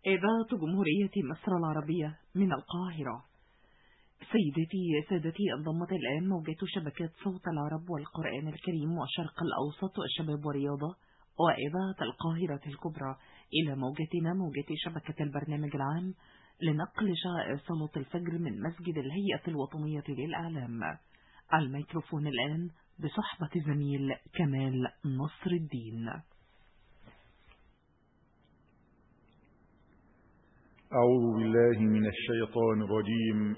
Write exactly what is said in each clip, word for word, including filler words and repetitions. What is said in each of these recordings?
إذاعة جمهورية مصر العربية من القاهرة. سيدتي سادتي، انضمت الآن موجات شبكات صوت العرب والقرآن الكريم والشرق الأوسط والشباب والرياضة وإذاعة القاهرة الكبرى إلى موجتنا موجات شبكة البرنامج العام لنقل شعائر صلاة الفجر من مسجد الهيئة الوطنية للإعلام. الميكروفون الآن بصحبة زميل كمال نصر الدين. أعوذ بالله من الشيطان الرجيم.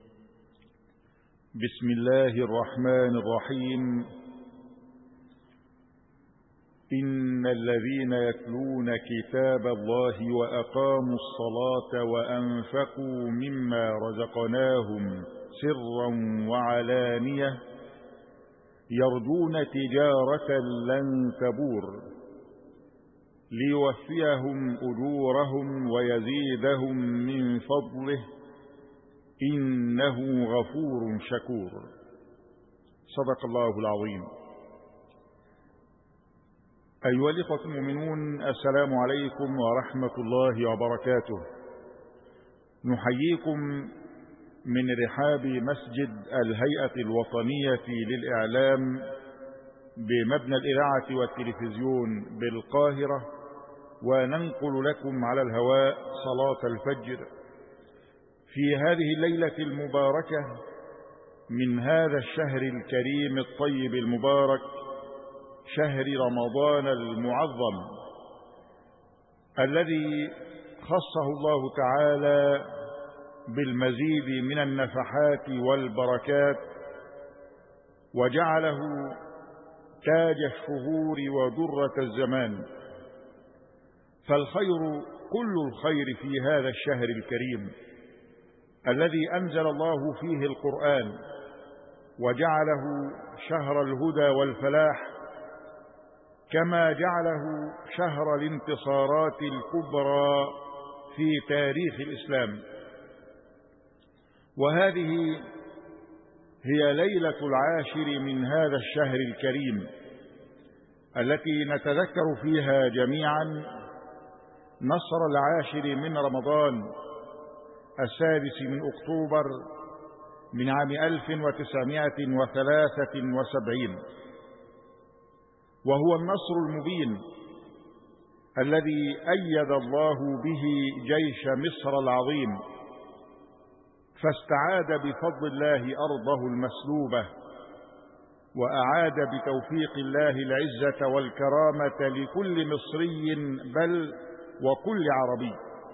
بسم الله الرحمن الرحيم. إن الذين يتلون كتاب الله وأقاموا الصلاة وأنفقوا مما رزقناهم سرا وعلانية يرجون تجارة لن تبور ليوفيهم أجورهم ويزيدهم من فضله إنه غفور شكور. صدق الله العظيم. أيها الإخوة المؤمنون، السلام عليكم ورحمة الله وبركاته. نحييكم من رحاب مسجد الهيئة الوطنية للإعلام بمبنى الإذاعة والتلفزيون بالقاهرة، وننقل لكم على الهواء صلاة الفجر في هذه الليلة المباركة من هذا الشهر الكريم الطيب المبارك، شهر رمضان المعظم الذي خصه الله تعالى بالمزيد من النفحات والبركات، وجعله تاج الشهور ودرة الزمان. فالخير كل الخير في هذا الشهر الكريم الذي أنزل الله فيه القرآن وجعله شهر الهدى والفلاح، كما جعله شهر الانتصارات الكبرى في تاريخ الإسلام. وهذه هي ليلة العاشر من هذا الشهر الكريم التي نتذكر فيها جميعا نصر العاشر من رمضان السادس من أكتوبر من عام ألف وتسعمائة وثلاثة وسبعين، وهو النصر المبين الذي أيد الله به جيش مصر العظيم، فاستعاد بفضل الله أرضه المسلوبة، وأعاد بتوفيق الله العزة والكرامة لكل مصري بل وكل عربي.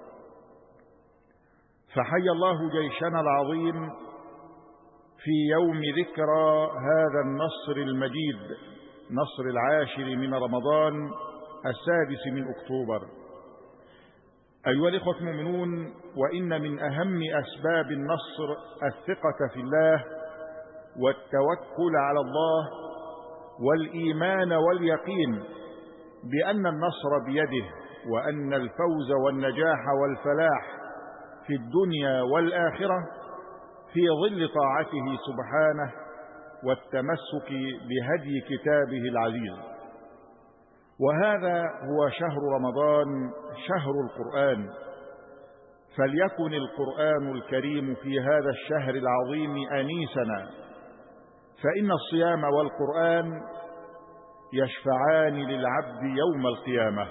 فحيا الله جيشنا العظيم في يوم ذكرى هذا النصر المجيد، نصر العاشر من رمضان السادس من أكتوبر. أيها الإخوة المؤمنون، وإن من أهم أسباب النصر الثقة في الله والتوكل على الله والإيمان واليقين بأن النصر بيده، وأن الفوز والنجاح والفلاح في الدنيا والآخرة في ظل طاعته سبحانه والتمسك بهدي كتابه العزيز. وهذا هو شهر رمضان، شهر القرآن، فليكن القرآن الكريم في هذا الشهر العظيم أنيسنا، فإن الصيام والقرآن يشفعان للعبد يوم القيامة.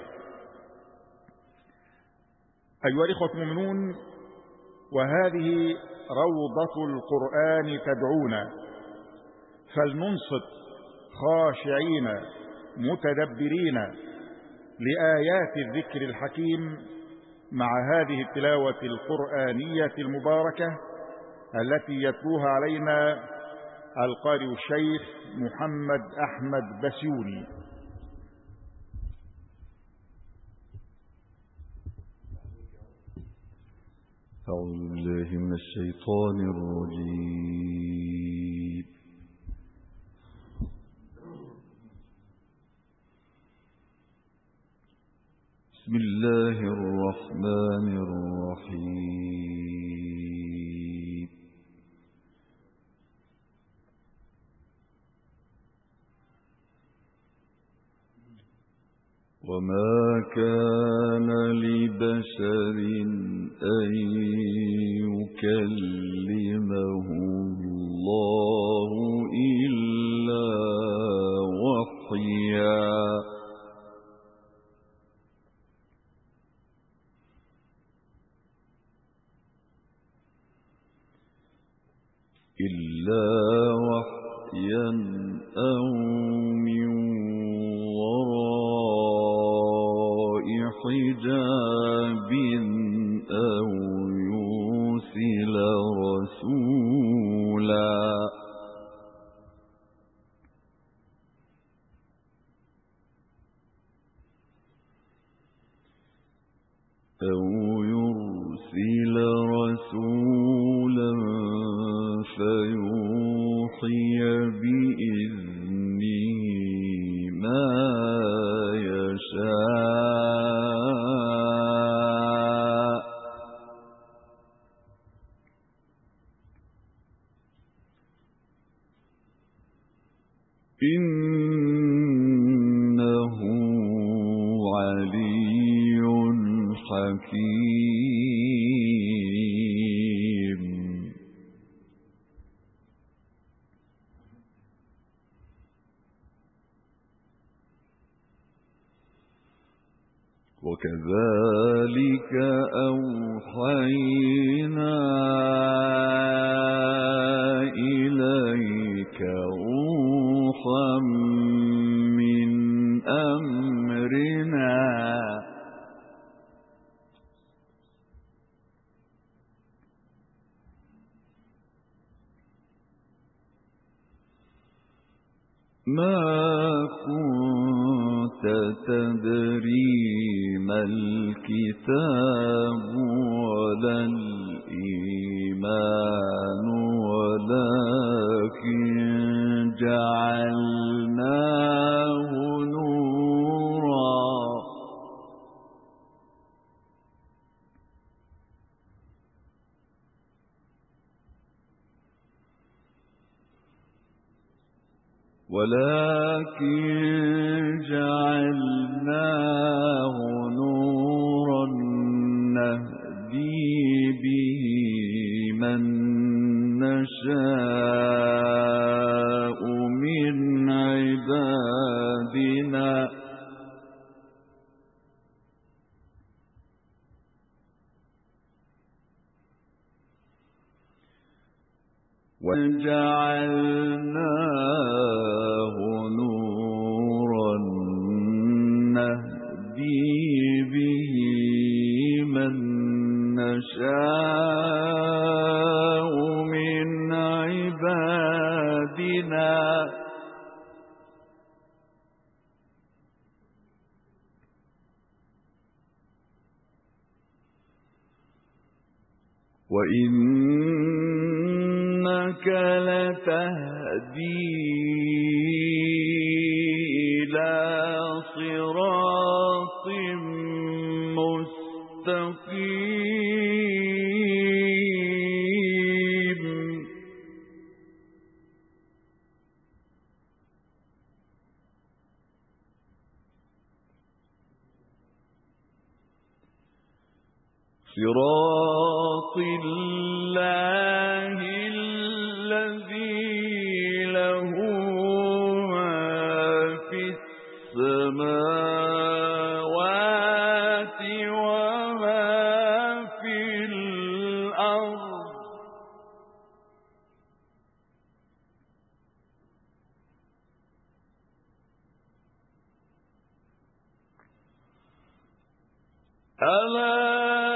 أيها الإخوة المؤمنون، وهذه روضة القرآن تدعونا، فلننصت خاشعين متدبرين لآيات الذكر الحكيم مع هذه التلاوة القرآنية المباركة التي يتلوها علينا القارئ الشيخ محمد أحمد بسيوني. أعوذ بالله من الشيطان الرجيم. بسم الله الرحمن الرحيم. وما كان لبشر بشر أن يكلمه الله إلا وحيا إلا وحيا أو من وراء حجاب أو يرسل رسولا أو يرسل رسولا فيوحي بإذنه ما يشاء إنه علي حكيم. وكذلك أوحينا إليك روحا من أمرنا ما كنت تدري ما الكتاب ولا الإيمان ولكن جعلناه نورا ولكن جعلناه نورا نهدي به من نشاء من عبادنا وجعلناه نورا نهدي به من نشاء من عبادنا وإنك لتهدي إلى صراط مستقيم. صراط الله الذي له ما في السماوات وما في الأرض ألا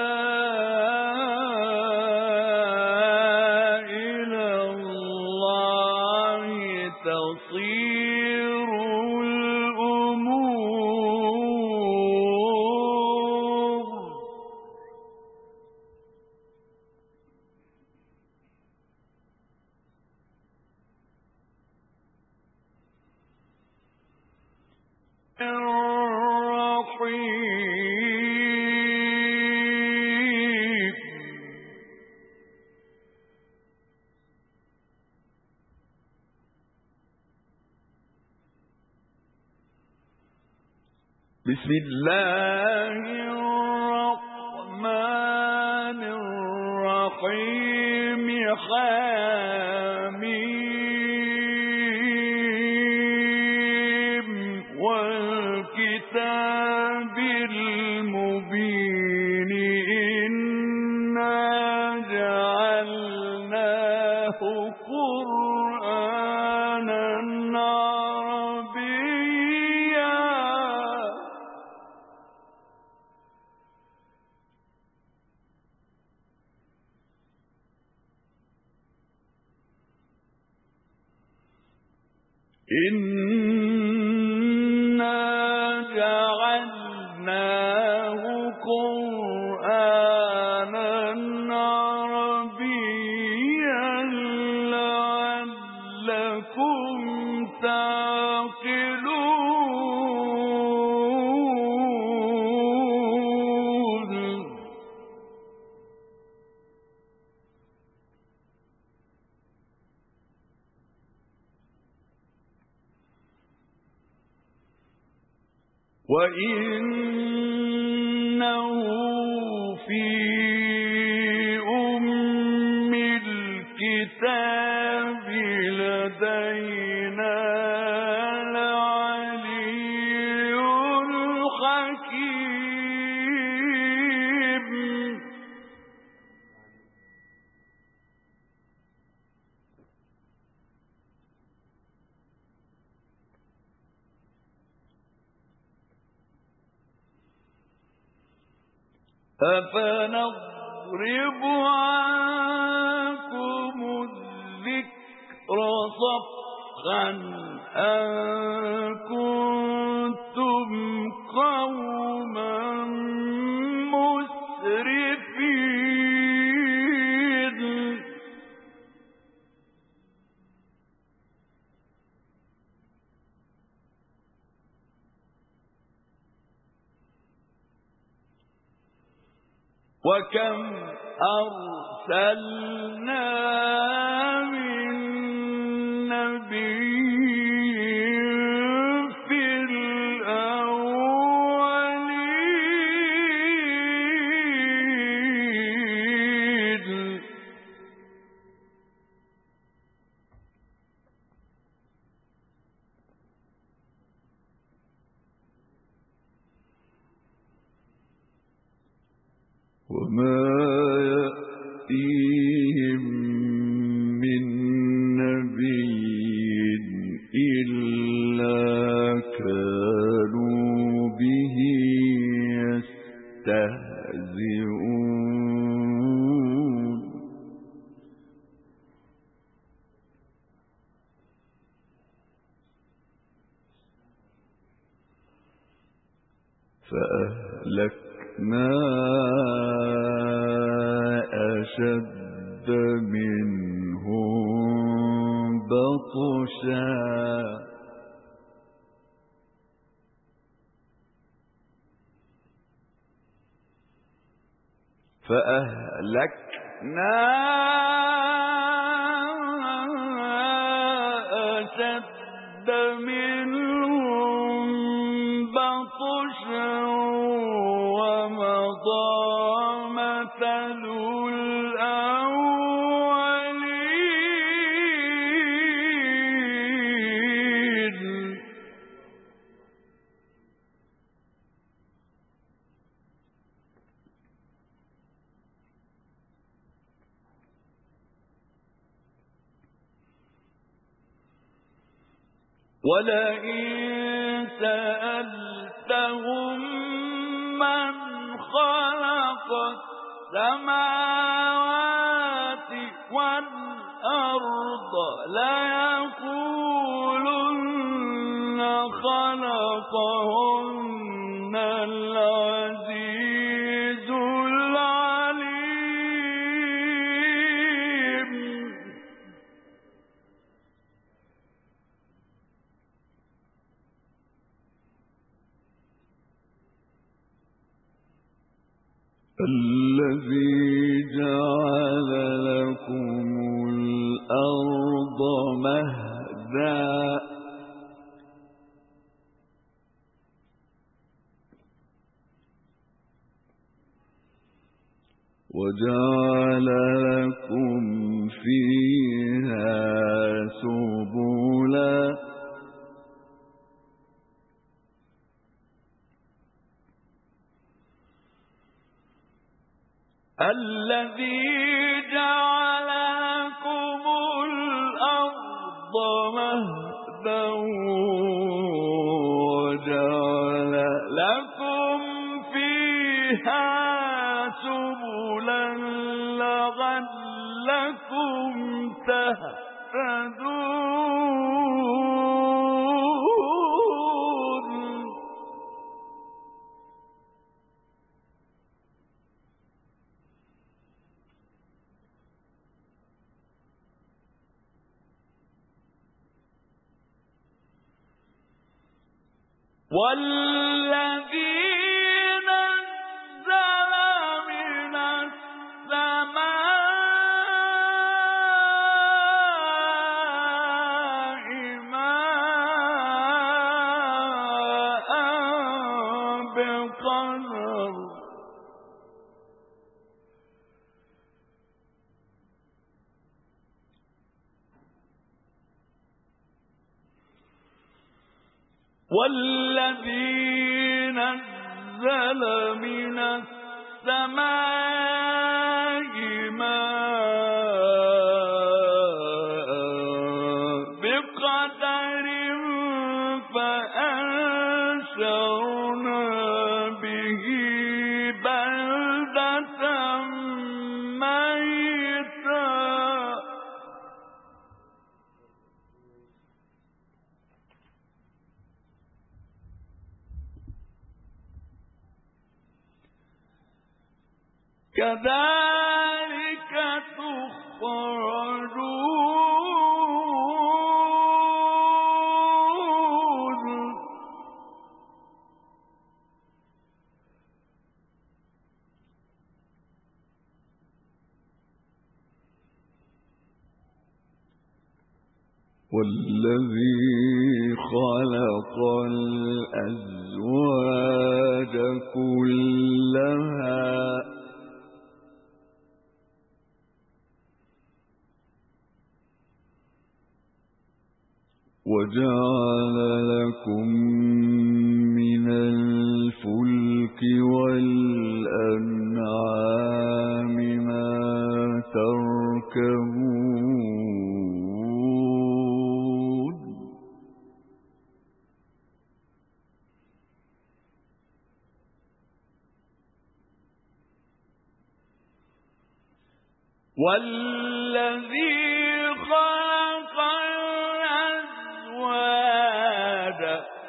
تصير الأمور. الرحيم. بسم الله الرحمن إِنَّا جَعَلْنَاهُ قُرْآنًا عَرَبِيًّا لَّعَلَّكُمْ تَعْقِلُونَ. وَإِنَّهُ فِي أُمِّ الْكِتَابِ لَدَيْنَا لَعَلِيٌّ حَكِيمٌ. أَفَنَضْرِبُ عَنكُمُ الذِّكْرَ صَفْحًا أَن كُنتُمْ قَوْمًا مُسْرِفِينَ. وَكَمْ أَرْسَلْنَا مِن نَّبِيٍّ فِي الْأَوَّلِينَ. وَمَا يَأْتِيهِم مِّن نَّبِيٍّ إِلَّا كَانُوا بِهِ يَسْتَهْزِئُونَ. فَأَهْلَكْنَا أَشَدَّ مِنْهُم بَطْشًا فَأَهْلَكْنَا أَشَدَّ مِنْهُم بَطْشًا وَمَضَىٰ مَثَلُ الْأَوَّلِينَ. وَلَئِن سَأَلْتَهُم مَّنْ خَلَقَ السَّمَاوَاتِ وَالْأَرْضَ لَيَقُولُنَّ خَلَقَهُنَّ الْعَزِيزُ الْعَلِيمُ. الَّذِي جَعَلَ لَكُمُ الْأَرْضَ مَهْدًا وَجَعَلَ لَكُمْ فِيهَا سُبُلًا الَّذِي جَعَلَ لَكُمُ الْأَرْضَ مَهْدًا وَجَعَلَ لَكُمْ فِيهَا سُبُلًا لَّعَلَّكُمْ تَهْتَدُونَ. والذي نزل من السماء ماء بقدر والذي نزل من السماء ماء بقدر فأنشرنا به بلدة ميتا كذلك تخرجون والذي خلق الأزواج كلها وجعل لكم من الفلك والأنعام ما تركبون والذي خلق الأزواج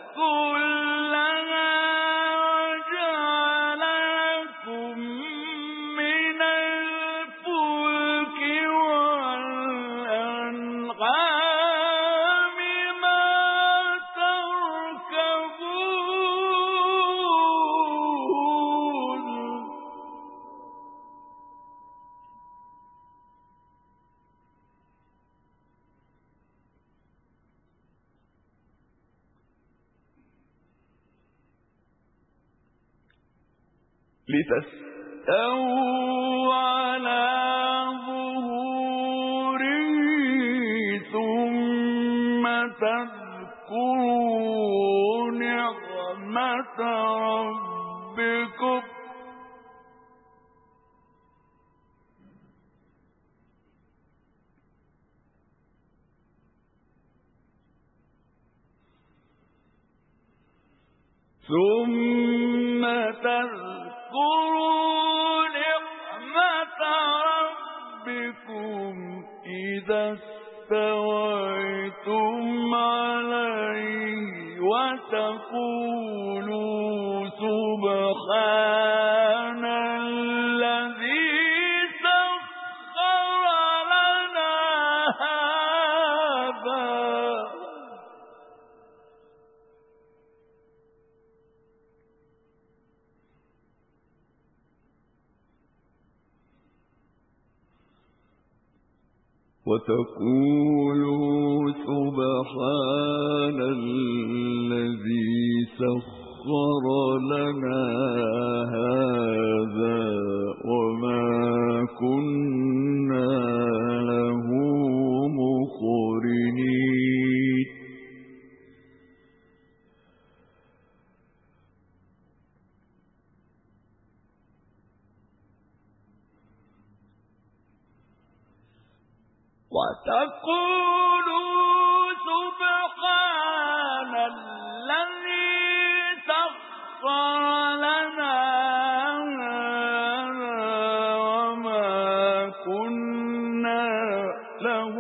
كلها وجعل لكم من الفلك والأنعام ما تركبون لتستووا على ظهوره ثم تذكروا نعمة ربكم ثم تذكروا نعمة ربكم إذا استويتم عليه وتقولوا سبحان الذي سخر لنا هذا وتقولوا سبحان الذي سخر لنا هذا وما كنا له مقرنين وتقولوا سبحان الذي سخر لنا وما كنا له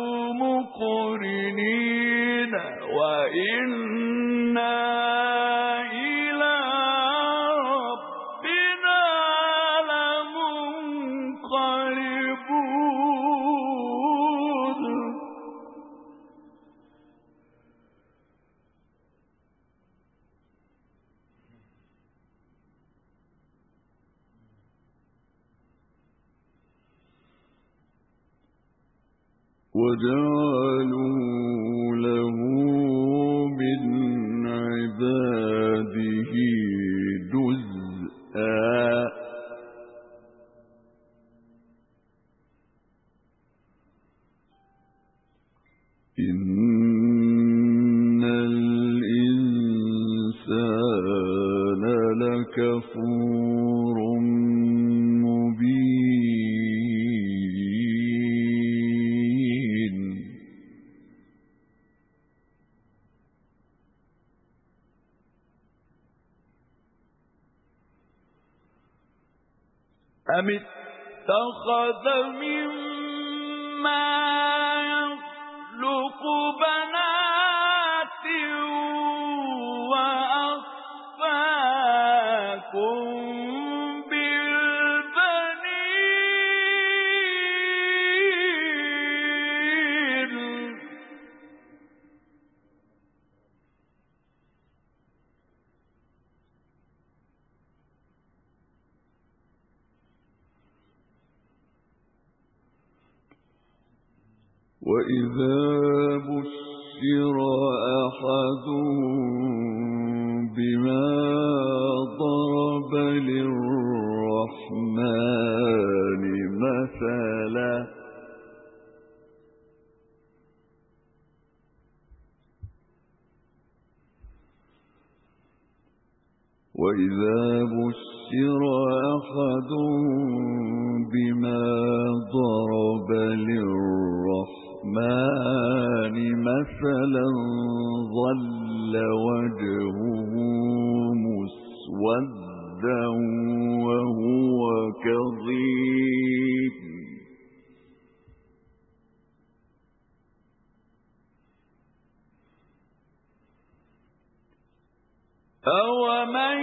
مقرنين وإنا إلى ربنا لمنقلبون وجعلوا له من عباده جزءا إن الإنسان لكفور مبين أم اتخذ مما يخلق بنات وأصفاكم بالبنين وإذا بشر أحدهم بما ضرب للرحمن مثلا وإذا بشر أحدهم بما ضرب للرحمن مثلا ظل وجهه مسودا وهو كظيم أومن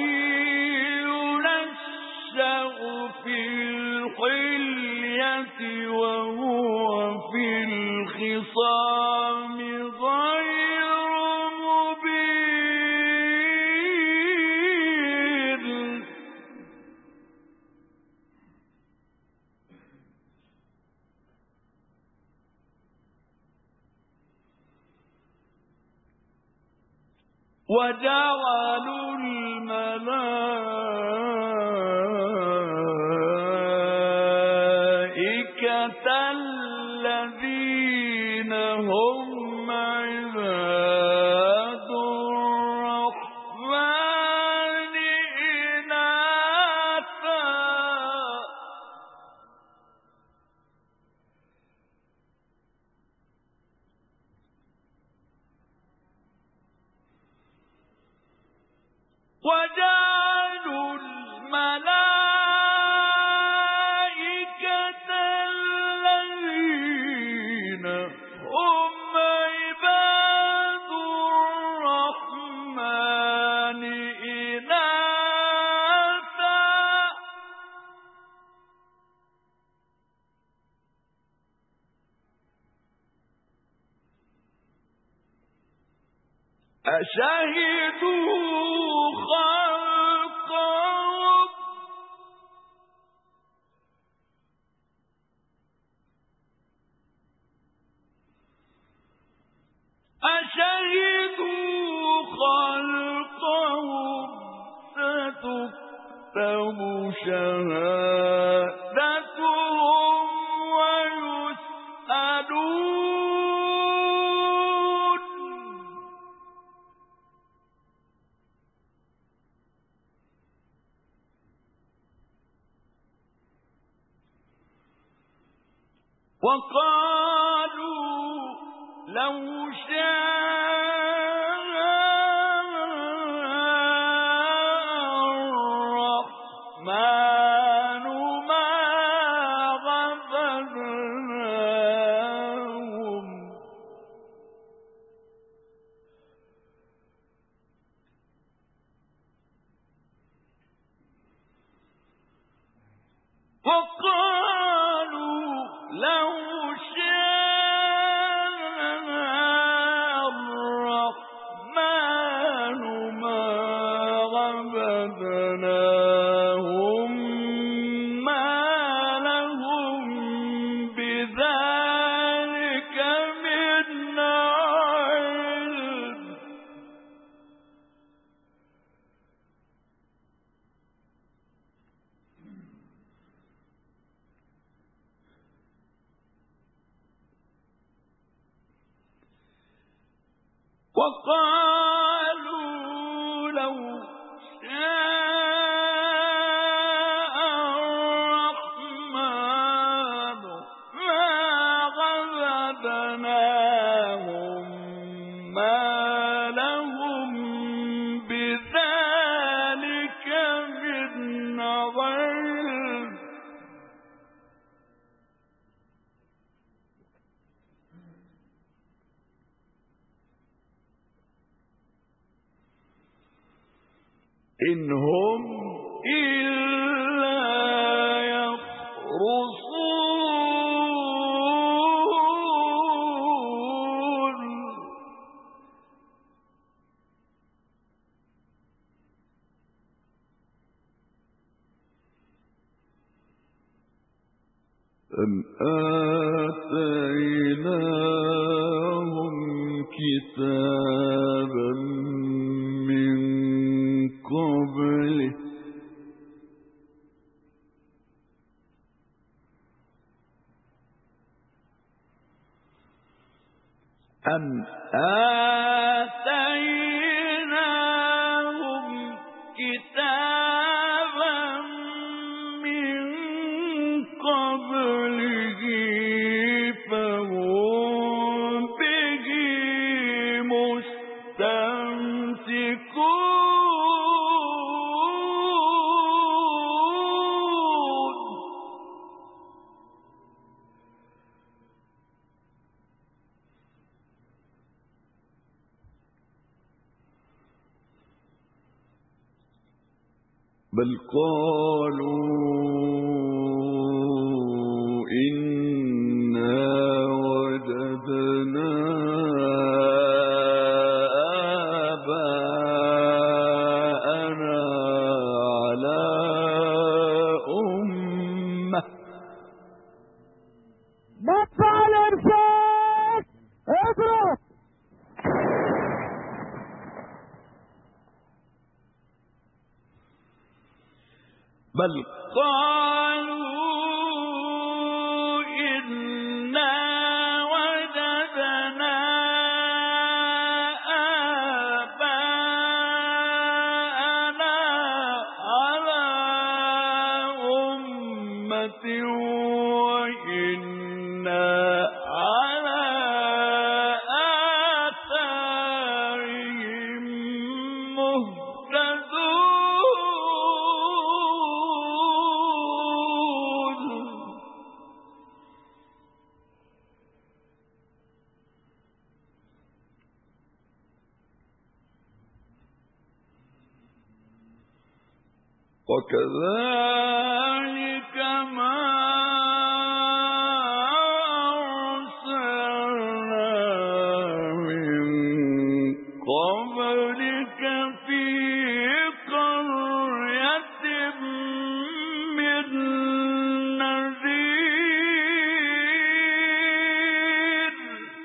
ينشأ في الحلية وهو في الخصام غير مبين وجعلوا الملائكة الذين هم عباد الرحمن إناثا وجعلوا الملائكة الذين هم عباد الرحمن إناثا أشهدوا خلقهم أشهدوا خلقهم ستكتب شهادتهم ويسألون وقالوا لو شاء الرحمن ما عبدناهم وقالوا لو شاء وقالوا لو شاء الرحمن ما عبدناهم ما لهم بذلك من علم. إن هم إلا يخرصون. أم آتيناهم كتابا من قبله أم آتيناهم كتابا من قبله فهم به مستمسكون. بل قالوا إنا وجدنا آباءنا على أمة. مدفع الإرشاد اضرب. بل قالوا إنا وجدنا آباءنا على أمة وإنا على آثارهم مهتدون. وكذلك ما أرسلنا من قبلك في قرية من نذير.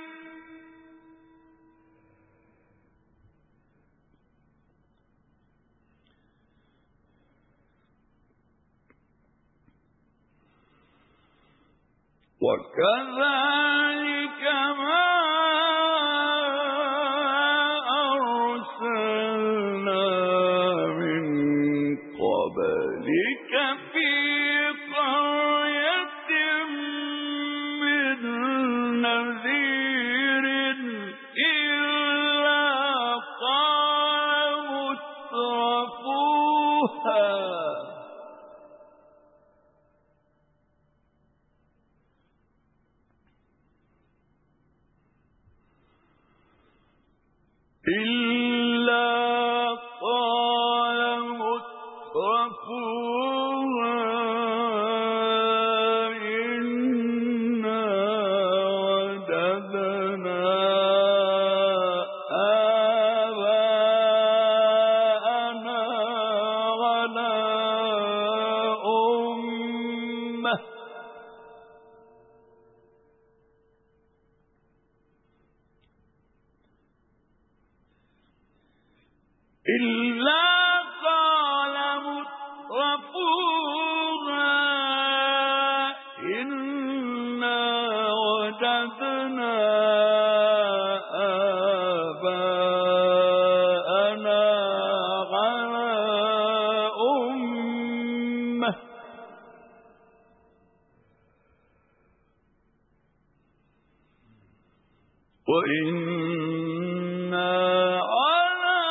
وكذلك ما أرسلنا من قبلك في قرية من نذير إلا قال مترفوها إلا قال مترفوها إنا وجدنا آباءنا على أمة وإنا على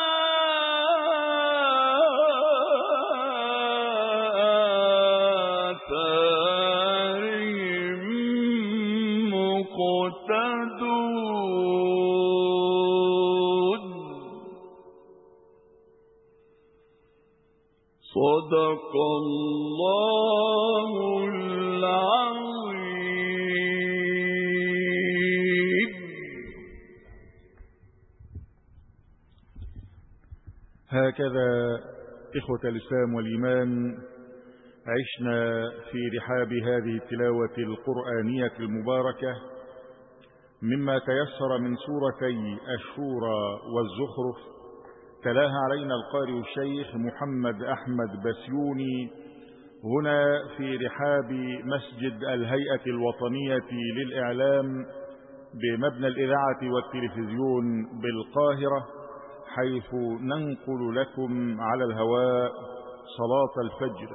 آثارهم مقتدون. صدق الله العظيم. هكذا إخوة الإسلام والإيمان عشنا في رحاب هذه التلاوة القرآنية المباركة مما تيسر من سورتي الشورى والزخرف، تلاها علينا القارئ الشيخ محمد أحمد بسيوني هنا في رحاب مسجد الهيئة الوطنية للإعلام بمبنى الإذاعة والتلفزيون بالقاهرة، حيث ننقل لكم على الهواء صلاة الفجر.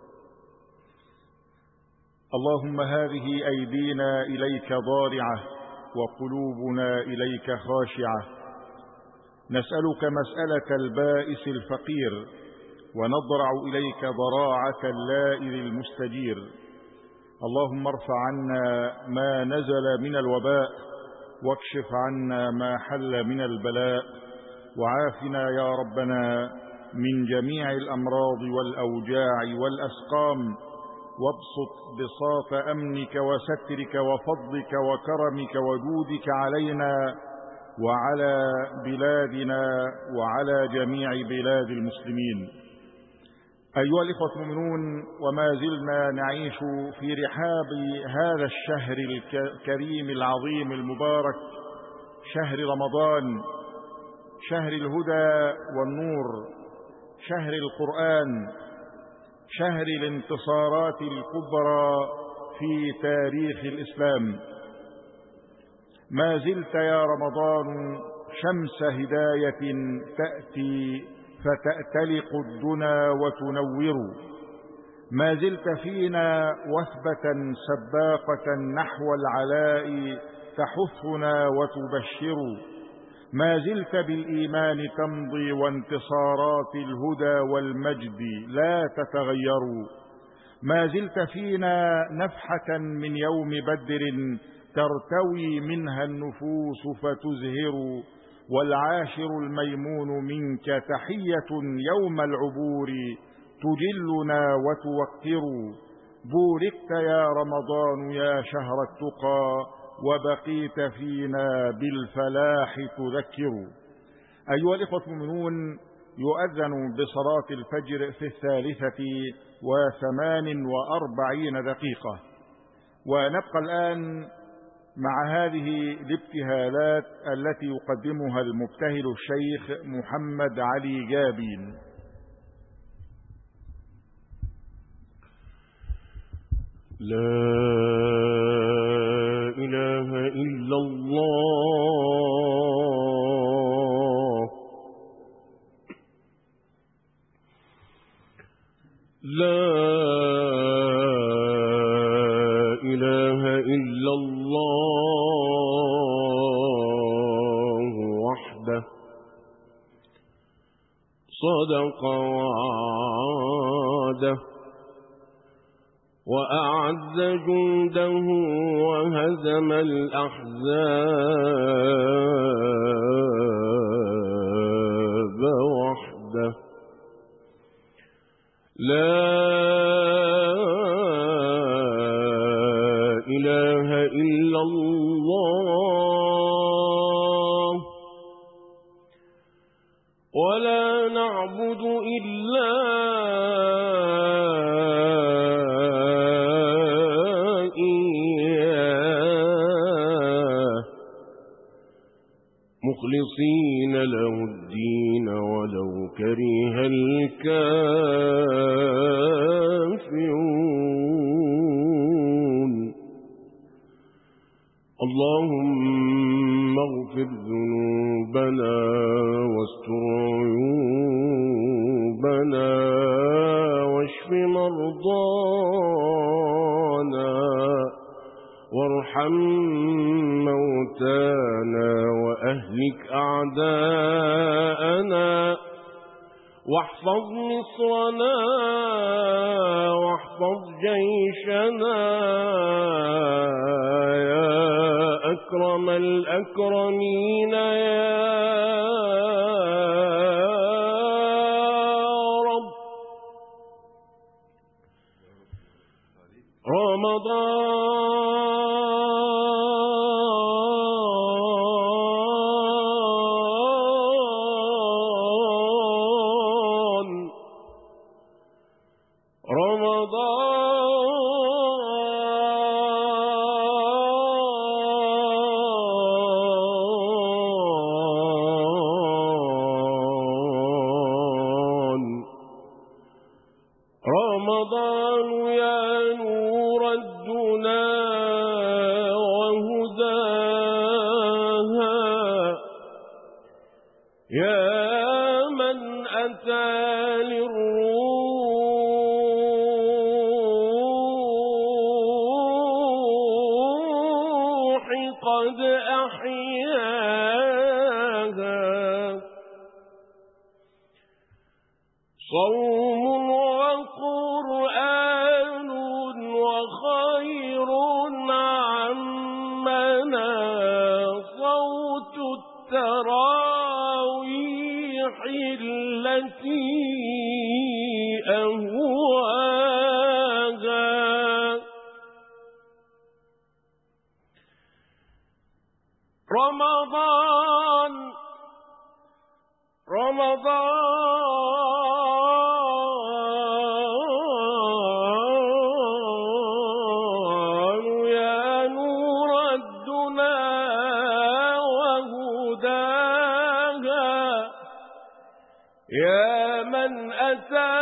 اللهم هذه أيدينا إليك ضارعة وقلوبنا إليك خاشعة، نسألك مسألة البائس الفقير ونضرع إليك ضراعة اللائذ المستجير. اللهم ارفع عنا ما نزل من الوباء واكشف عنا ما حل من البلاء، وعافنا يا ربنا من جميع الأمراض والأوجاع والأسقام، وابسط بساط أمنك وسترك وفضلك وكرمك وجودك علينا وعلى بلادنا وعلى جميع بلاد المسلمين. أيها الإخوة المؤمنون، وما زلنا نعيش في رحاب هذا الشهر الكريم العظيم المبارك، شهر رمضان، شهر الهدى والنور، شهر القرآن، شهر الانتصارات الكبرى في تاريخ الإسلام. ما زلت يا رمضان شمس هداية تأتي فتأتلق الدنا وتنور، ما زلت فينا وثبة سباقة نحو العلاء تحثنا وتبشر، ما زلت بالإيمان تمضي وانتصارات الهدى والمجد لا تتغير، ما زلت فينا نفحة من يوم بدر ترتوي منها النفوس فتزهر، والعاشر الميمون منك تحية يوم العبور تجلنا وتوقر. بوركت يا رمضان يا شهر التقى وبقيت فينا بالفلاح تذكر. أيها الإخوة المؤمنون، يؤذن بصلاة الفجر في الثالثة وثمان وأربعين دقيقة، ونبقى الآن مع هذه الابتهالات التي يقدمها المبتهل الشيخ محمد علي جابين. لا إله إلا الله، لا إله إلا الله وحده، صدق وعاده وأعز جنده وهزم الأحزاب وحده. لا إله إلا الله، ولا نعبد إلا إياه مخلصين له الدين ولو كره الكافرون. اللهم اغفر ذنوبنا واستر عيوبنا واشف مرضانا وارحم موتانا واهلك أعداءنا واحفظ مصرنا واحفظ جيشنا يا أكرم الأكرمين يا رب. رمضان رمضان رمضان يا نور الدنا وهداها يا من أتى للروح قد أحياها. صوم وقرآن وخير عمنا صوت التراويح التي أهواها. رمضان رمضان يا نور الدنا وهداها يا من أتى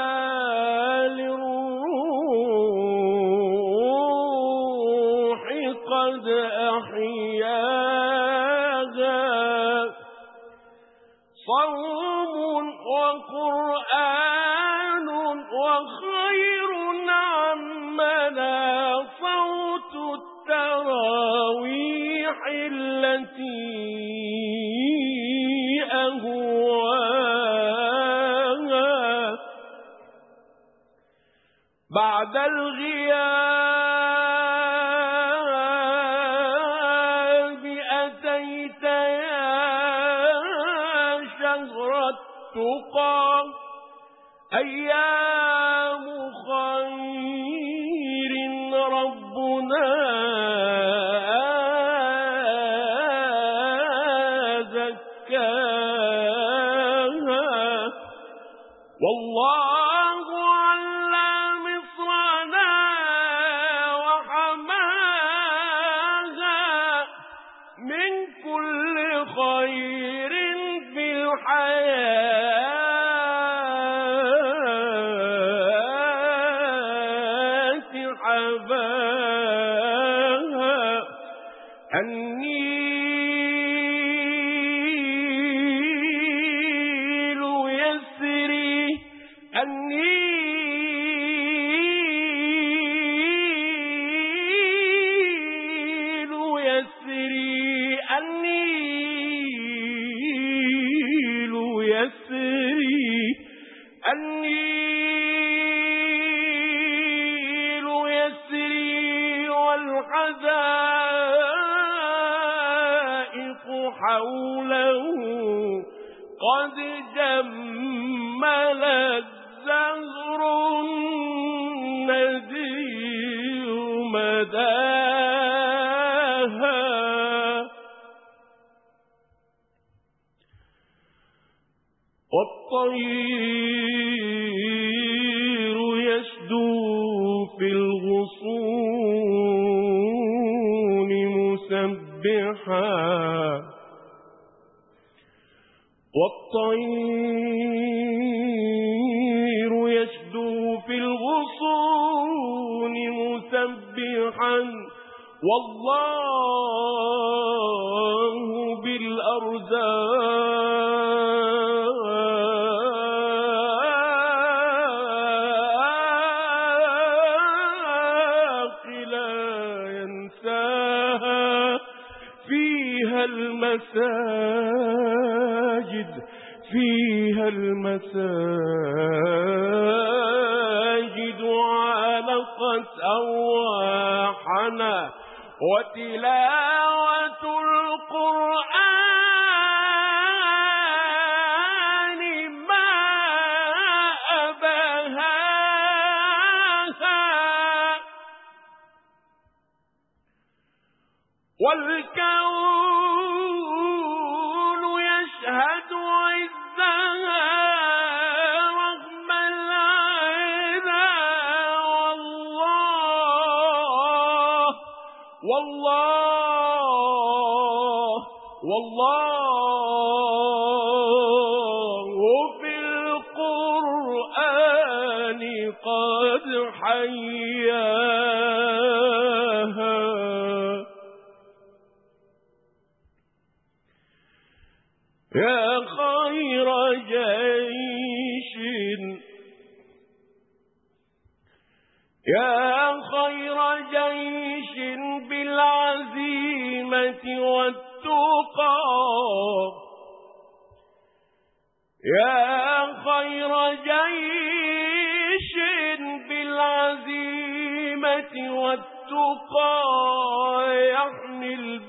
للروح قد أحياها. صوم وقرآن وخير عمنا صوت التراويح التي أهواها. بعد الغياب أتيت يا شهر التقى أيام خير ربنا زكاها. والله على مصرنا وحماها من كل خير في الحياة حباها. النيل يسري النيل يسري النيل يسري النيل يسري والحدائق حوله قد جمل الزهر الندي مداها. والطير يشدو في الغصون مسبحا والطير يشدو في الغصون مسبحا والله بالأرزاق لا ينساها فيها المساجد فيها المساجد علقت أرواحنا وتلاوة القرآن ما أبهاها والكون يشهد عزها رغم العنا والله والله والله في القرآن قد حياها يا خير جيش يا خير جيش بالعزيمة والتقى يا خير جيش بالعزيمة والتقى يحمي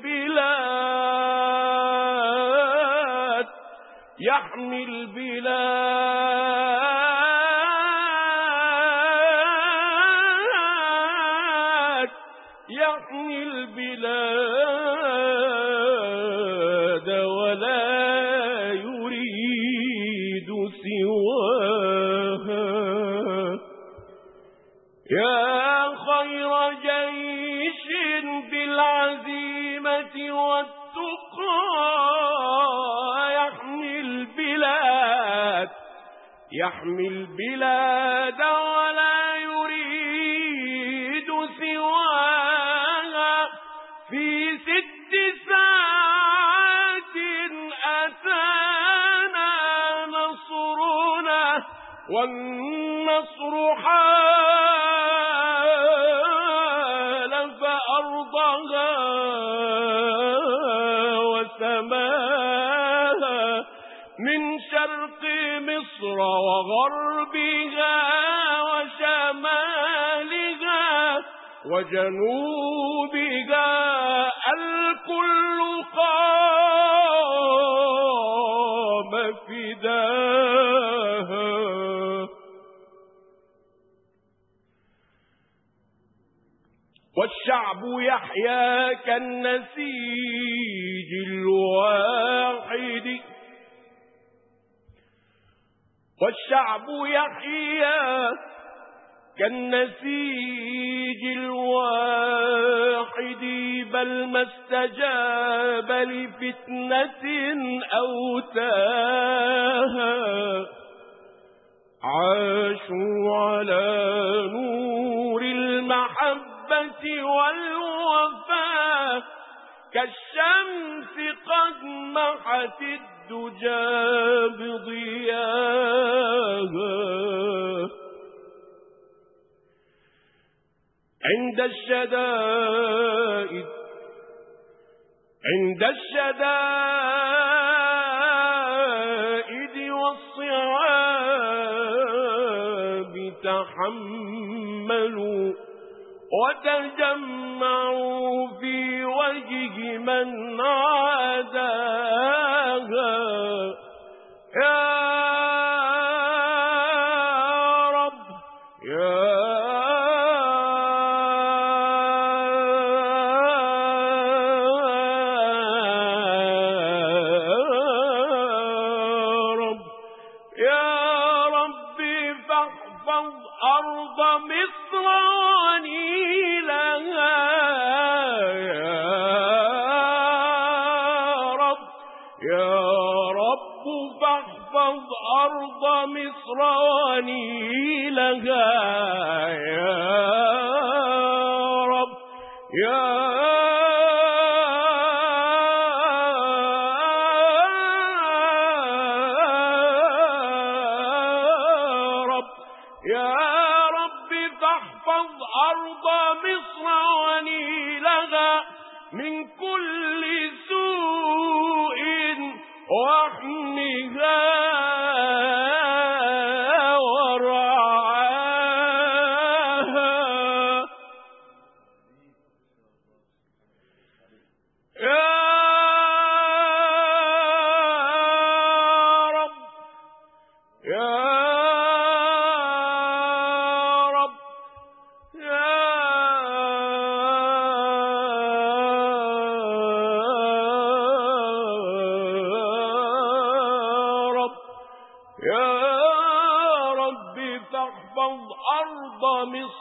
البلاد يحمي البلاد يحمي البلاد ولا يريد سواها يا خير جيش بالعزيمة والتقى يحمي البلاد يحمي البلاد ولا يريد سواها في ست ساعات أتانا نصرنا والنصر حالف أرضها وسماها من شرق مصر وغربها وشمالها وجنوبها الكل قام فداها والشعب يحيا كالنسيج الواحد والشعب يحيا كالنسيج الواحد بل ما استجاب لفتنة أوتاها عاشوا على نور المحبة والوفاء كالشمس قد محت الدجى بضياها عند الشدائد عند الشدائد والصعاب تحملوا وتجمعوا في وجه من عاداها يا رب يا رب يا رب فاحفظ أرض مصر ونيلها يا رب فاحفظ أرض مصر ونيلها يا رب يا رب يا رب فاحفظ أرض مصر ونيلها من كل سوء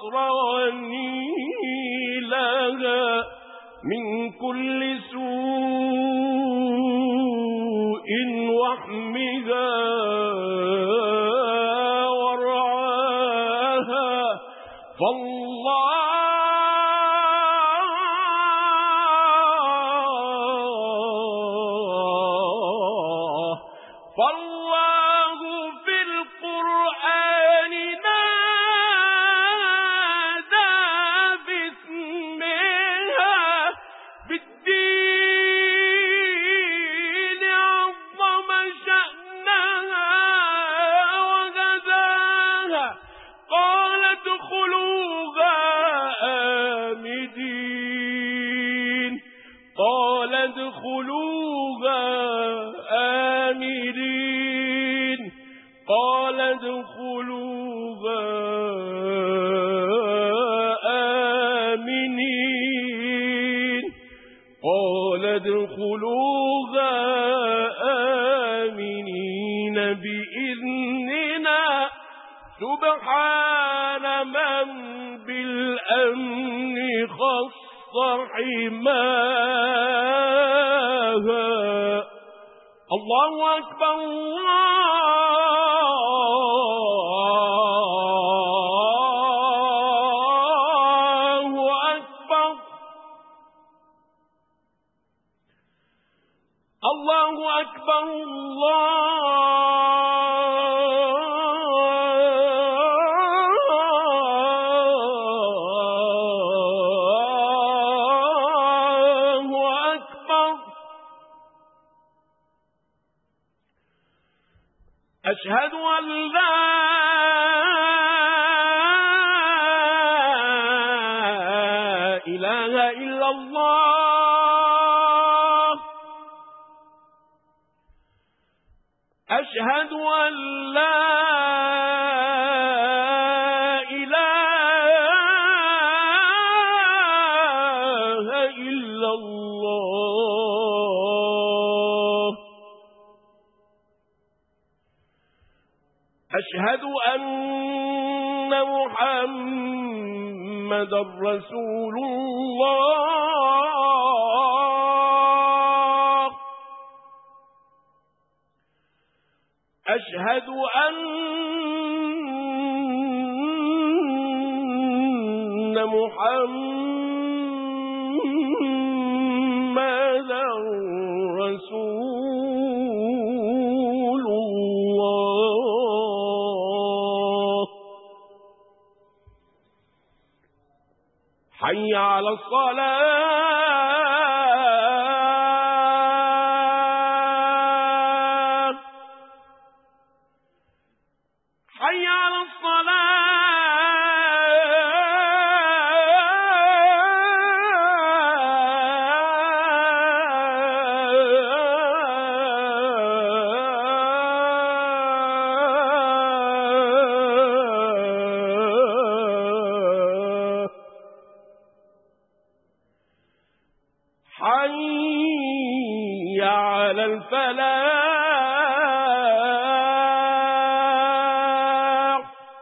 وأسراني لها من كل سوء وحمها ورعاها فالله فالله في القرآن نادى باسمها بالدين عظم شأنها وغداها قال ادخلوها آمنين قال ادخلوها آمنين قال ادخلوها آمنين قال ادخلوها آمنين بإذننا سبحان من بالأمن خص حماها. الله أكبر الله أكبر الله أكبر الله أكبر. أشهد أن لا إله إلا الله أشهد أن لا إله إلا الله أشهد أن محمدا رسول الله أشهد أن محمدا رسول الله. حي على الصلاة حي على الصلاة حي على الفلاح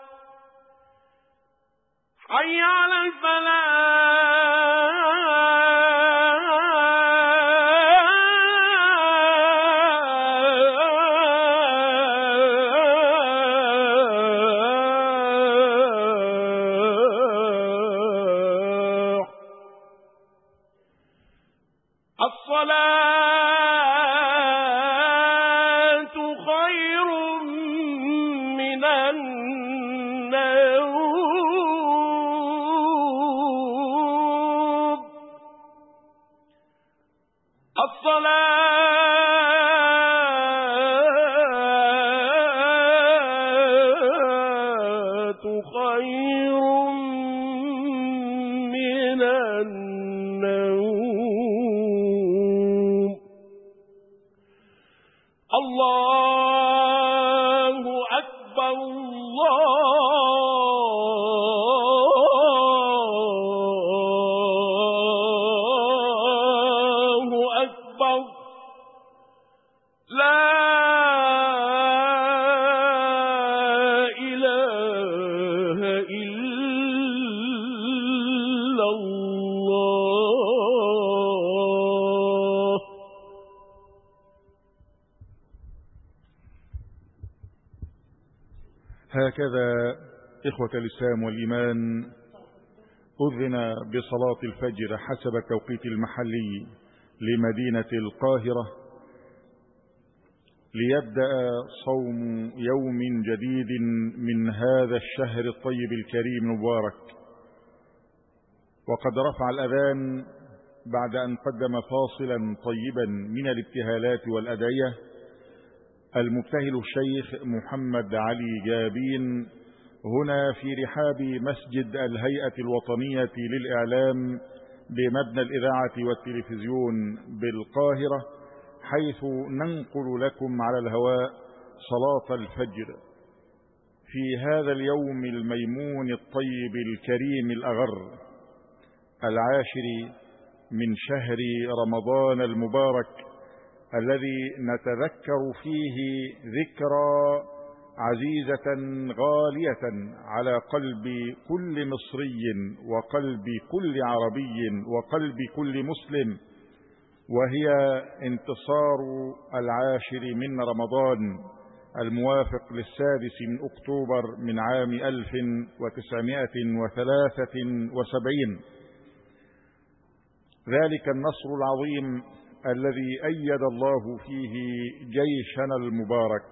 حي على الفلاح. الصلاة خير من النوم الصلاة خير من النوم. الله أكبر الله أكبر إلا الله. هكذا إخوة الإسلام والإيمان أذن بصلاة الفجر حسب التوقيت المحلي لمدينة القاهرة ليبدأ صوم يوم جديد من هذا الشهر الطيب الكريم المبارك. وقد رفع الأذان بعد أن قدم فاصلا طيبا من الابتهالات والأدعية المبتهل الشيخ محمد علي جابين هنا في رحاب مسجد الهيئة الوطنية للإعلام بمبنى الإذاعة والتلفزيون بالقاهرة، حيث ننقل لكم على الهواء صلاة الفجر في هذا اليوم الميمون الطيب الكريم الأغر العاشر من شهر رمضان المبارك، الذي نتذكر فيه ذكرى عزيزة غالية على قلب كل مصري وقلب كل عربي وقلب كل مسلم، وهي انتصار العاشر من رمضان الموافق للسادس من أكتوبر من عام ألف وتسعمائة وثلاثة وسبعين. ذلك النصر العظيم الذي أيد الله فيه جيشنا المبارك.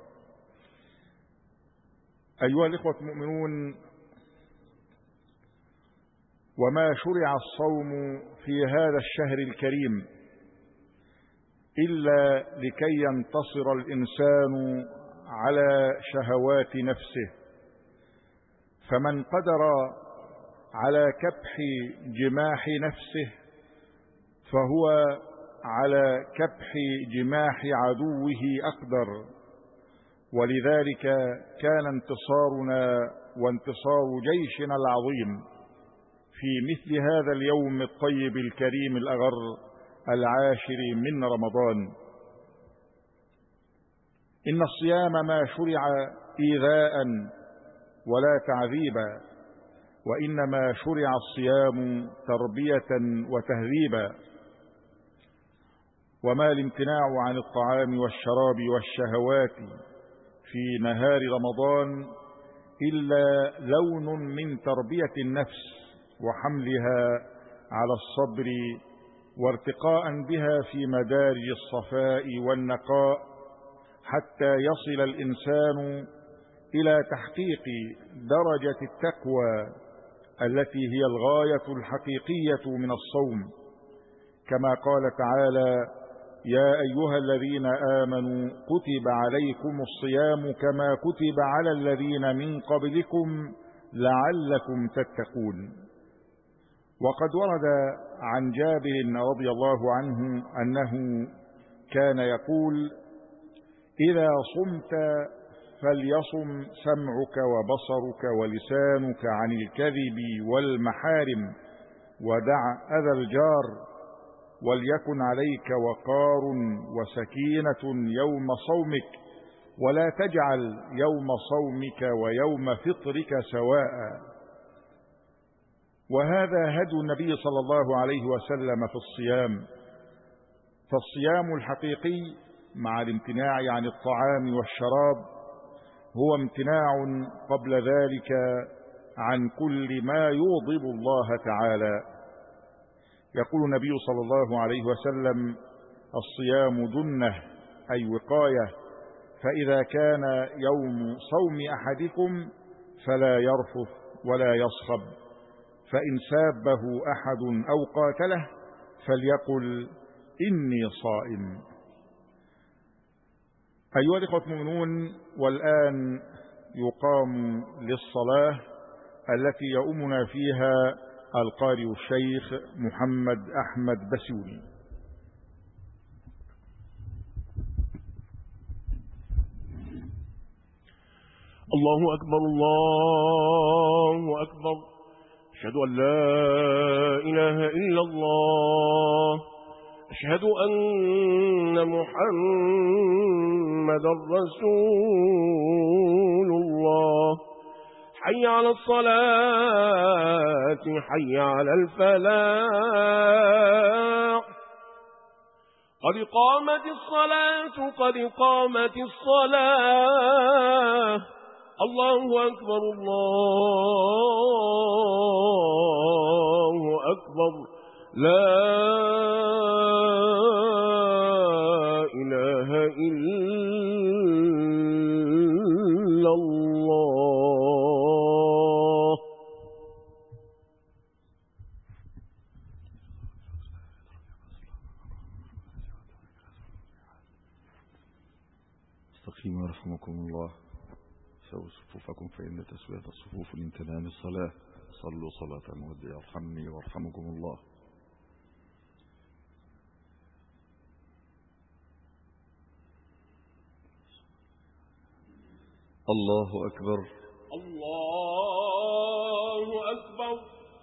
أيها الإخوة المؤمنون، وما شرع الصوم في هذا الشهر الكريم إلا لكي ينتصر الإنسان على شهوات نفسه، فمن قدر على كبح جماح نفسه فهو على كبح جماح عدوه أقدر. ولذلك كان انتصارنا وانتصار جيشنا العظيم في مثل هذا اليوم الطيب الكريم الأغر العاشر من رمضان. إن الصيام ما شرع إيذاء ولا تعذيبا، وإنما شرع الصيام تربية وتهذيبا. وما الامتناع عن الطعام والشراب والشهوات في نهار رمضان إلا لون من تربية النفس وحملها على الصبر وارتقاء بها في مدارج الصفاء والنقاء، حتى يصل الإنسان إلى تحقيق درجة التقوى التي هي الغاية الحقيقية من الصوم، كما قال تعالى: يا أيها الذين آمنوا كتب عليكم الصيام كما كتب على الذين من قبلكم لعلكم تتقون. وقد ورد عن جابر رضي الله عنه أنه كان يقول: إذا صمت فليصم سمعك وبصرك ولسانك عن الكذب والمحارم، ودع أذى الجار، وليكن عليك وقار وسكينة يوم صومك، ولا تجعل يوم صومك ويوم فطرك سواء. وهذا هدي النبي صلى الله عليه وسلم في الصيام. فالصيام الحقيقي مع الامتناع عن الطعام والشراب هو امتناع قبل ذلك عن كل ما يغضب الله تعالى. يقول النبي صلى الله عليه وسلم: الصيام جنة، أي وقاية، فإذا كان يوم صوم أحدكم فلا يرفث ولا يصخب، فإن سابه أحد أو قاتله فليقل إني صائم. أيها الإخوة المؤمنون، والآن يقام للصلاة التي يؤمنا فيها القارئ الشيخ محمد أحمد بسيوني. الله أكبر الله أكبر، أشهد أن لا إله إلا الله، أشهد أن محمدا رسول الله. حي على الصلاة حي على الفلاح قد قامت الصلاة قد قامت الصلاة الله أكبر الله أكبر لا إله إلا الله. استقيموا يرحمكم الله. سووا صفوفكم فإن تسوية الصفوف لامتنان الصلاة. صلوا صلاة مودع يرحمني وارحمكم الله. الله أكبر الله أكبر.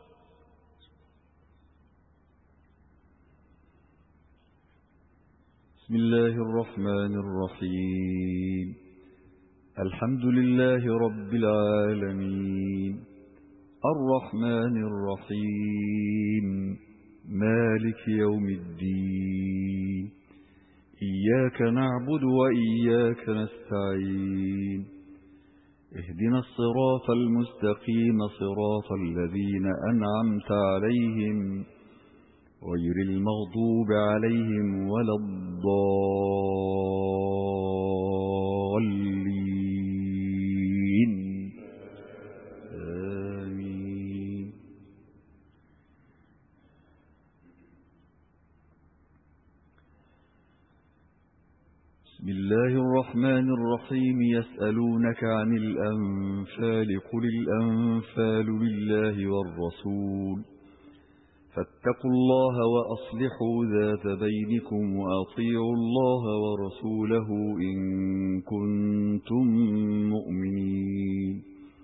بسم الله الرحمن الرحيم. الحمد لله رب العالمين الرحمن الرحيم مالك يوم الدين إياك نعبد وإياك نستعين اهدنا الصراط المستقيم صراط الذين أنعمت عليهم غير المغضوب عليهم ولا الضالين آمين. بسم الله الرحمن الرحيم. يسألونك عن الأنفال قل الأنفال لله والرسول فاتقوا الله وأصلحوا ذات بينكم وأطيعوا الله ورسوله إن كنتم مؤمنين.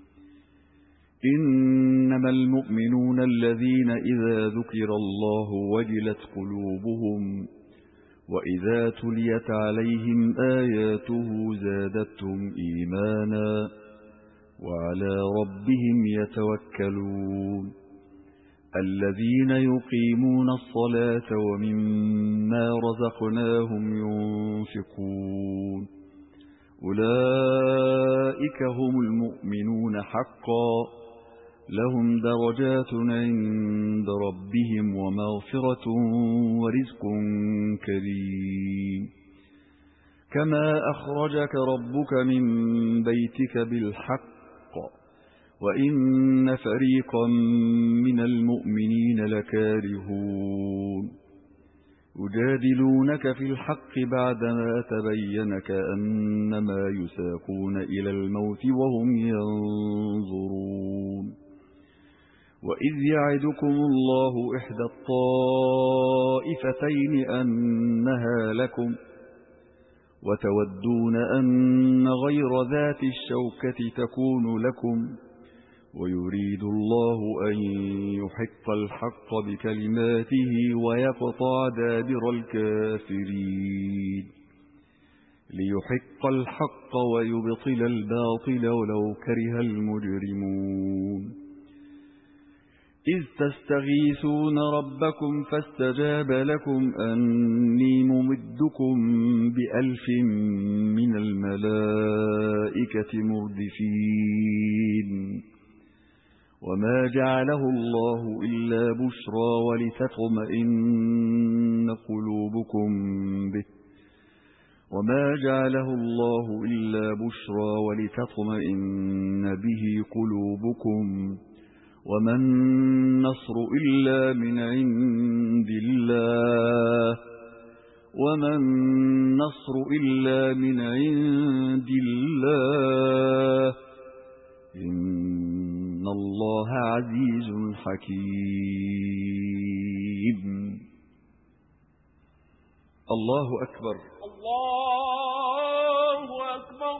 إنما المؤمنون الذين إذا ذكر الله وجلت قلوبهم وإذا تليت عليهم آياته زادتهم إيمانا وعلى ربهم يتوكلون. الذين يقيمون الصلاة ومما رزقناهم ينفقون أولئك هم المؤمنون حقا لهم درجات عند ربهم ومغفرة ورزق كريم. كما أخرجك ربك من بيتك بالحق وإن فريقا من المؤمنين لكارهون يجادلونك في الحق بعدما تبين كأنما يساقون إلى الموت وهم ينظرون. وإذ يعدكم الله إحدى الطائفتين أنها لكم وتودون أن غير ذات الشوكة تكون لكم ويريد الله أن يحق الحق بكلماته ويقطع دابر الكافرين. ليحق الحق ويبطل الباطل ولو كره المجرمون. إذ تستغيثون ربكم فاستجاب لكم أني ممدكم بألف من الملائكة مردفين. وما جعله الله إلا بشرى ولتطمئن قلوبكم به وما جعله الله إلا بشرى ولتطمئن به قلوبكم وما النصر إلا من عند الله وما النصر إلا من عند الله إن الله عزيز حكيم. الله أكبر الله أكبر.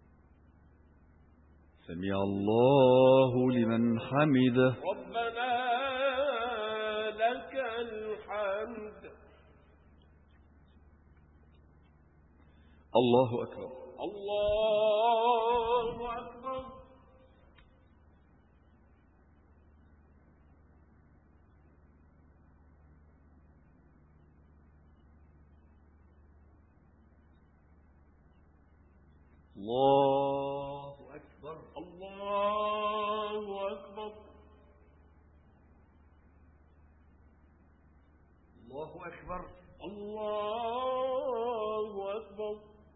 سمع الله لمن حمده. ربنا الله أكبر. الله أكبر. الله أكبر. الله أكبر. الله أكبر. الله أكبر.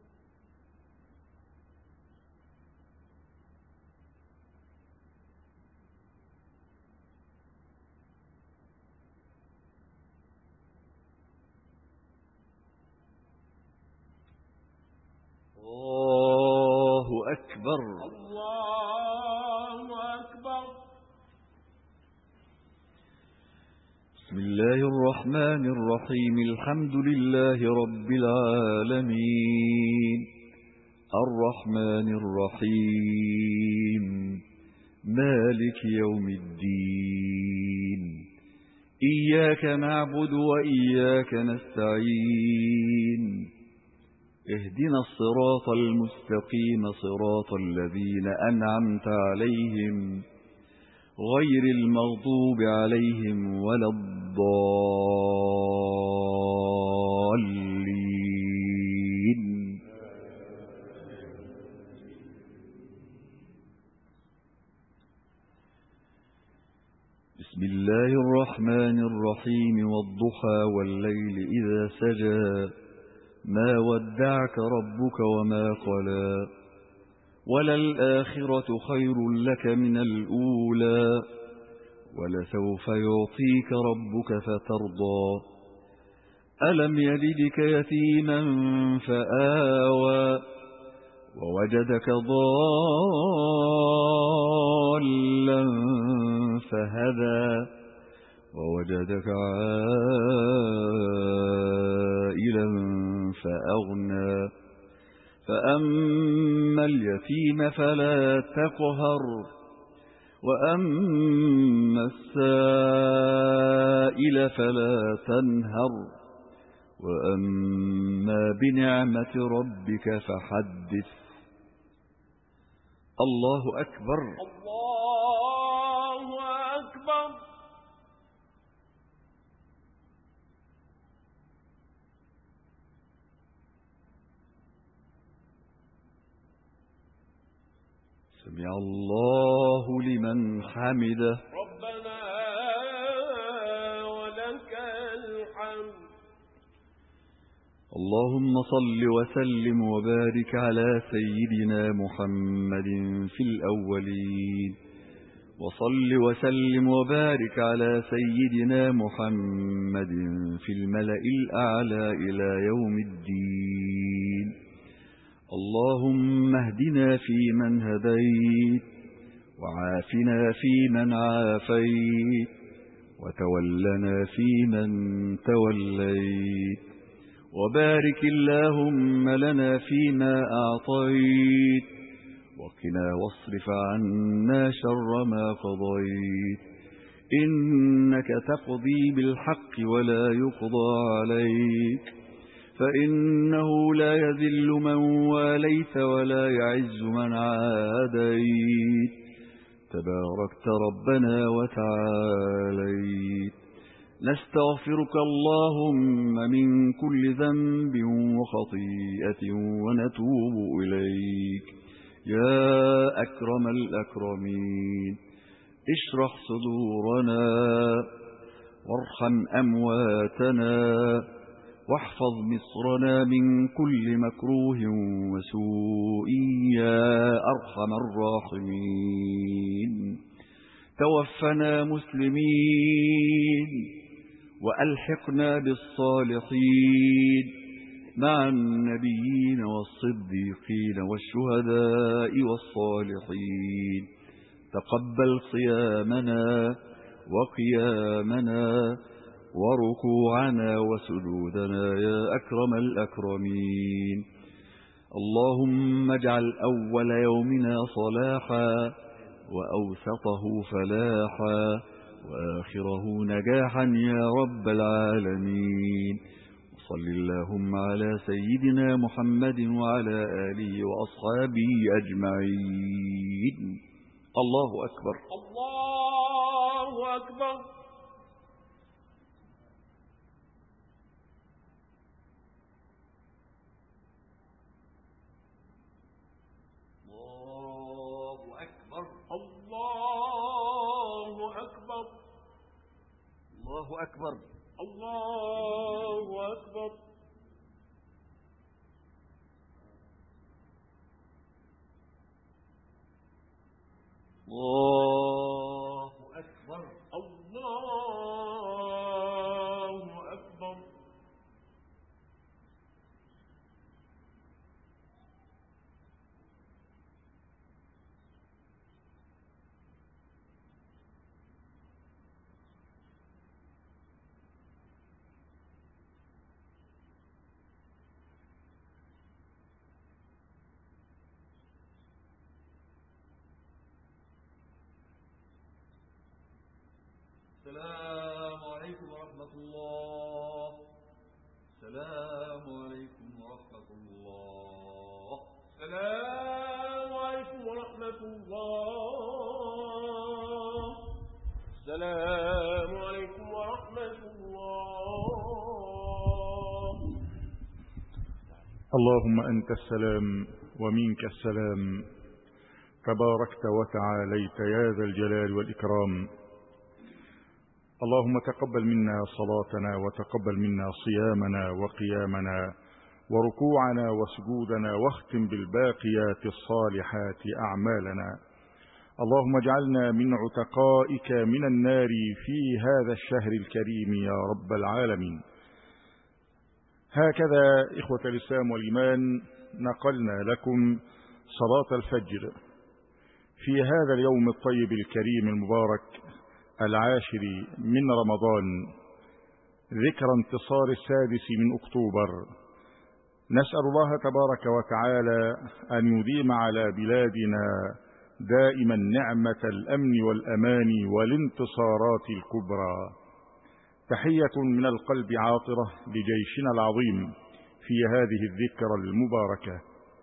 الله أكبر. الله أكبر. بسم الله الرحمن الرحيم. الحمد لله رب العالمين الرحمن الرحيم مالك يوم الدين. إياك نعبد وإياك نستعين. اهدنا الصراط المستقيم صراط الذين أنعمت عليهم غير المغضوب عليهم ولا الضالين. بسم الله الرحمن الرحيم. والضحى والليل إذا سجى ما ودعك ربك وما قلى وللآخرة خير لك من الأولى ولسوف يعطيك ربك فترضى. ألم يلدك يتيما فآوى ووجدك ضالا فهدى ووجدك عائلا فأغنى. فأما اليتيم فلا تقهر وأما السائل فلا تنهر وأما بنعمة ربك فحدث. الله أكبر. الله أكبر. سمع الله لمن حمده. ربنا ولك الحمد. اللهم صل وسلم وبارك على سيدنا محمد في الأولين وصل وسلم وبارك على سيدنا محمد في الملأ الأعلى إلى يوم الدين. اللهم اهدنا فيمن هديت وعافنا فيمن عافيت وتولنا فيمن توليت وبارك اللهم لنا فيما أعطيت وقنا واصرف عنا شر ما قضيت. إنك تقضي بالحق ولا يقضى عليك فإنه لا يذل من واليت ولا يعز من عاديت. تباركت ربنا وتعاليت. نستغفرك اللهم من كل ذنب وخطيئة ونتوب إليك يا أكرم الأكرمين. اشرح صدورنا وارحم أمواتنا واحفظ مصرنا من كل مكروه وسوء يا أرحم الراحمين. توفنا مسلمين وألحقنا بالصالحين مع النبيين والصديقين والشهداء والصالحين. تقبل صيامنا وقيامنا وركوعنا وسجودنا يا أكرم الأكرمين. اللهم اجعل أول يومنا صلاحا وأوسطه فلاحا وآخره نجاحا يا رب العالمين. وصل وصل اللهم على سيدنا محمد وعلى آله وأصحابه أجمعين. الله أكبر. الله أكبر. الله أكبر. الله أكبر. الله أكبر. الله أكبر. السلام عليكم ورحمة الله. السلام عليكم ورحمة الله. السلام عليكم ورحمة الله. السلام عليكم ورحمة الله. اللهم أنت السلام ومنك السلام، تباركت وتعاليت يا ذا الجلال والإكرام. اللهم تقبل منا صلاتنا وتقبل منا صيامنا وقيامنا وركوعنا وسجودنا، واختم بالباقيات الصالحات أعمالنا. اللهم اجعلنا من عتقائك من النار في هذا الشهر الكريم يا رب العالمين. هكذا إخوة الإسلام والإيمان نقلنا لكم صلاة الفجر في هذا اليوم الطيب الكريم المبارك العاشر من رمضان، ذكرى انتصار السادس من أكتوبر. نسأل الله تبارك وتعالى أن يديم على بلادنا دائما نعمة الأمن والأمان والانتصارات الكبرى. تحية من القلب عاطرة لجيشنا العظيم في هذه الذكرى المباركة.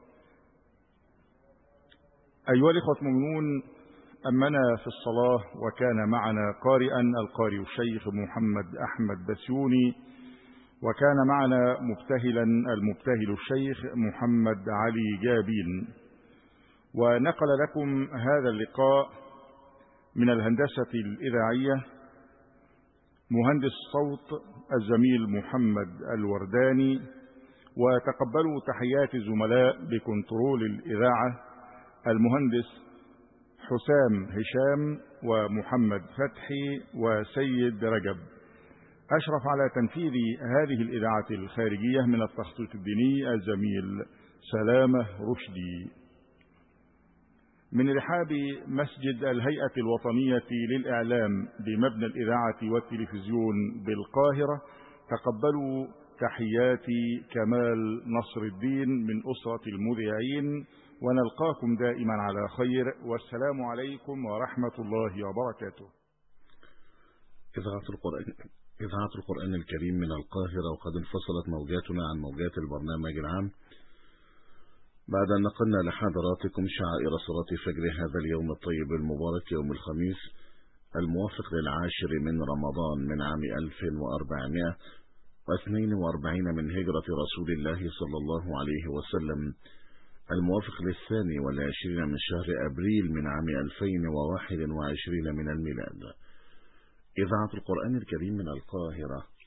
أيها الإخوة المؤمنون، أمنا في الصلاة وكان معنا قارئا القارئ الشيخ محمد أحمد بسيوني، وكان معنا مبتهلا المبتهل الشيخ محمد علي جابين. ونقل لكم هذا اللقاء من الهندسة الإذاعية مهندس الصوت الزميل محمد الورداني. وتقبلوا تحيات الزملاء بكنترول الإذاعة المهندس حسام هشام ومحمد فتحي وسيد رجب. أشرف على تنفيذ هذه الإذاعة الخارجية من التخطيط الديني الزميل سلامة رشدي. من رحاب مسجد الهيئة الوطنية للإعلام بمبنى الإذاعة والتلفزيون بالقاهرة، تقبلوا تحياتي كمال نصر الدين من أسرة المذيعين، ونلقاكم دائما على خير، والسلام عليكم ورحمة الله وبركاته. إذاعة القرآن إذاعة القرآن الكريم من القاهرة، وقد انفصلت موجاتنا عن موجات البرنامج العام بعد أن نقلنا لحضراتكم شعائر صلاة فجر هذا اليوم الطيب المبارك، يوم الخميس الموافق للعاشر من رمضان من عام ألف وأربعمائة واثنين وأربعين من هجرة رسول الله صلى الله عليه وسلم، الموافق للثاني والعشرين من شهر أبريل من عام ألفين وواحد وعشرين من الميلاد. إذاعة القرآن الكريم من القاهرة